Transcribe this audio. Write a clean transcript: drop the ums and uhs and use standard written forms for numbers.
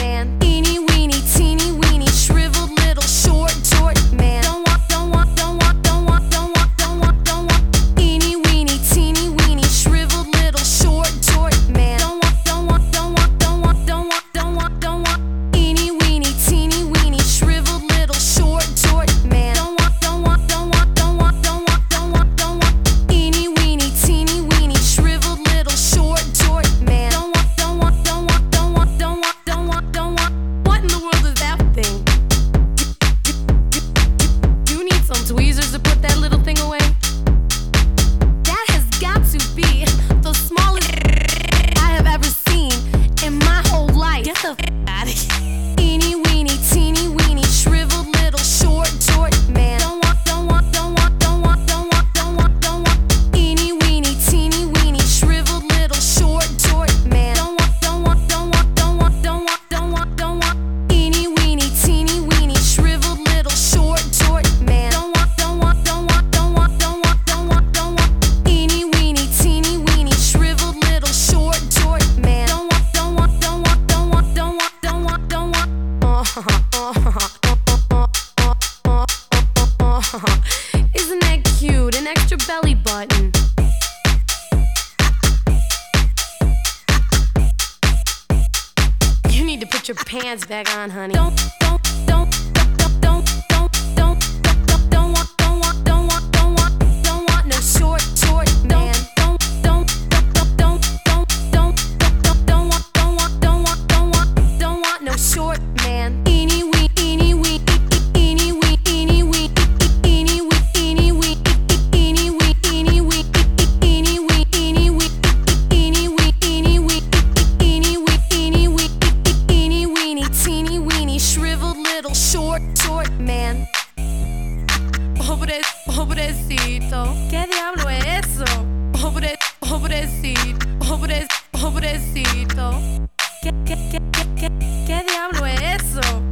man. Eeny weeny, teeny weeny, shriveled little short man. Don't want, don't want, don't want, don't want, don't want, don't want, don't want. Eeny weeny, teeny weeny, shriveled little short man. Don't want, don't want, don't want, don't want, don't want, don't want, don't want. Eeny weeny, teeny weeny, shriveled little short man. Don't want, don't want, don't want, don't want, don't want, don't want, don't want. Eeny weeny, teeny weeny, shriveled little short man. Don't want, don't want, don't want, don't want, don't want, don't want, don't want. What in the world is that thing? You need some tweezers to put that little thing away? That has got to be the smallest I have ever seen in my whole life. Get the out of here. Eeny weeny, teeny weeny, shriveled little short man. Don't want, don't want, don't want, don't want, don't want, don't want, don't want. Eeny weeny, teeny weeny, shriveled little short man. Don't want, don't want, don't want, don't want, don't want, don't want, don't want. Eeny weeny, teeny weeny, shriveled little short man. Don't want, don't want, don't want, don't want, don't want, don't want, don't want. Eeny weeny, teeny weeny, shriveled little short man. Don't want, don't want, don't want, don't want, don't want, don't want, don't want. Isn't that cute? An extra belly button. You need to put your pants back on, honey. Don't want, don't want, don't want no short man. Don't want no short man. Eeny wee, eeny wee, eeny wee, eeny wee, eeny wee, eeny wee, eeny wee, eeny wee, eeny wee, eeny wee, eeny wee, eeny wee, eeny wee, eeny wee, eeny weeny, teeny weeny, shriveled little short man. Pobrecito, ¿qué diablo es eso? Pobrecito, pobrecito, ¿qué diablo es eso?